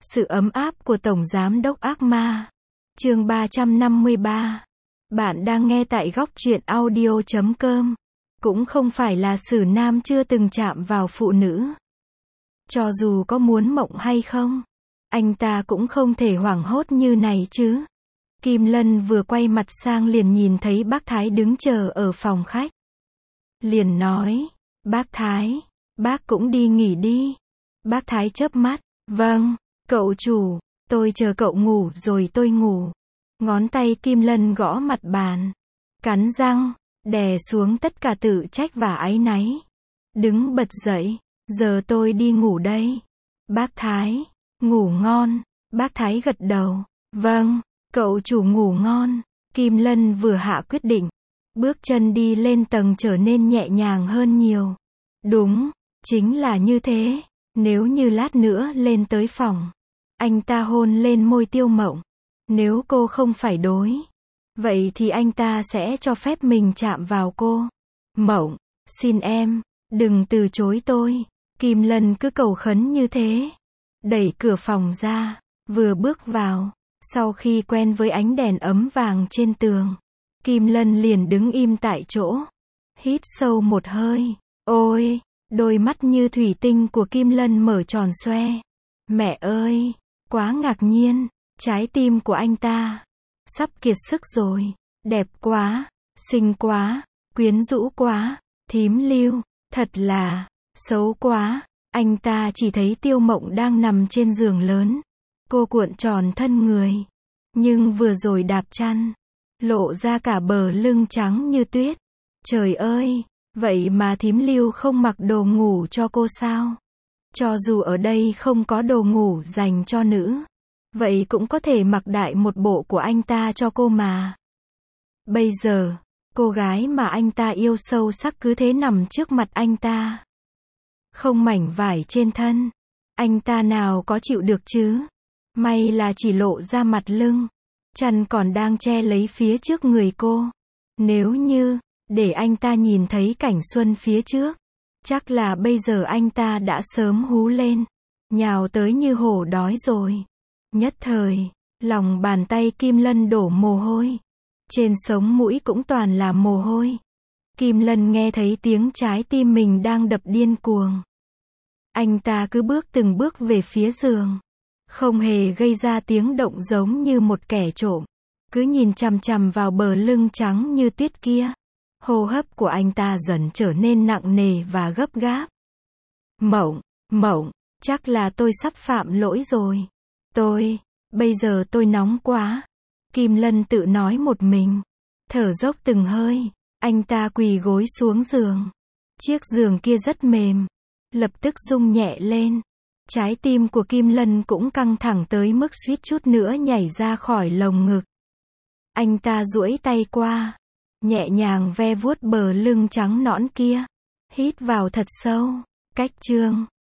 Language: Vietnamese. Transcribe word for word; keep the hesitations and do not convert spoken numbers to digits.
Sự ấm áp của Tổng Giám đốc Ác Ma. Chương ba trăm năm mươi ba. Bạn đang nghe tại góc truyện audio chấm com. Cũng không phải là Sử Nam chưa từng chạm vào phụ nữ. Cho dù có muốn mộng hay không, anh ta cũng không thể hoảng hốt như này chứ. Kim Lân vừa quay mặt sang liền nhìn thấy bác Thái đứng chờ ở phòng khách. Liền nói, bác Thái, bác cũng đi nghỉ đi. Bác Thái chớp mắt, vâng, cậu chủ, tôi chờ cậu ngủ rồi tôi ngủ. Ngón tay Kim Lân gõ mặt bàn, cắn răng, đè xuống tất cả tự trách và áy náy. Đứng bật dậy, giờ tôi đi ngủ đây. Bác Thái, ngủ ngon. Bác Thái gật đầu, vâng, cậu chủ ngủ ngon. Kim Lân vừa hạ quyết định, bước chân đi lên tầng trở nên nhẹ nhàng hơn nhiều. Đúng, chính là như thế. Nếu như lát nữa lên tới phòng, anh ta hôn lên môi Tiêu Mộng. Nếu cô không phải đối, vậy thì anh ta sẽ cho phép mình chạm vào cô. Mộng, xin em, đừng từ chối tôi. Kim Lân cứ cầu khấn như thế. Đẩy cửa phòng ra, vừa bước vào, sau khi quen với ánh đèn ấm vàng trên tường, Kim Lân liền đứng im tại chỗ. Hít sâu một hơi. Ôi, đôi mắt như thủy tinh của Kim Lân mở tròn xoe. Mẹ ơi, quá ngạc nhiên. Trái tim của anh ta sắp kiệt sức rồi. Đẹp quá, xinh quá, quyến rũ quá, thím Lưu, thật là xấu quá. Anh ta chỉ thấy Tiêu Mộng đang nằm trên giường lớn. Cô cuộn tròn thân người, nhưng vừa rồi đạp chăn, lộ ra cả bờ lưng trắng như tuyết. Trời ơi, vậy mà thím Lưu không mặc đồ ngủ cho cô sao? Cho dù ở đây không có đồ ngủ dành cho nữ, vậy cũng có thể mặc đại một bộ của anh ta cho cô mà. Bây giờ, cô gái mà anh ta yêu sâu sắc cứ thế nằm trước mặt anh ta. Không mảnh vải trên thân, anh ta nào có chịu được chứ? May là chỉ lộ ra mặt lưng, chăn còn đang che lấy phía trước người cô. Nếu như để anh ta nhìn thấy cảnh xuân phía trước, chắc là bây giờ anh ta đã sớm hú lên, nhào tới như hổ đói rồi. Nhất thời, lòng bàn tay Kim Lân đổ mồ hôi. Trên sống mũi cũng toàn là mồ hôi. Kim Lân nghe thấy tiếng trái tim mình đang đập điên cuồng. Anh ta cứ bước từng bước về phía giường, không hề gây ra tiếng động giống như một kẻ trộm. Cứ nhìn chằm chằm vào bờ lưng trắng như tuyết kia. Hô hấp của anh ta dần trở nên nặng nề và gấp gáp. Mộng, Mộng, chắc là tôi sắp phạm lỗi rồi. Tôi, bây giờ tôi nóng quá. Kim Lân tự nói một mình, thở dốc từng hơi. Anh ta quỳ gối xuống giường. Chiếc giường kia rất mềm, lập tức rung nhẹ lên. Trái tim của Kim Lân cũng căng thẳng tới mức suýt chút nữa nhảy ra khỏi lồng ngực. Anh ta duỗi tay qua, nhẹ nhàng ve vuốt bờ lưng trắng nõn kia. Hít vào thật sâu. Cách chương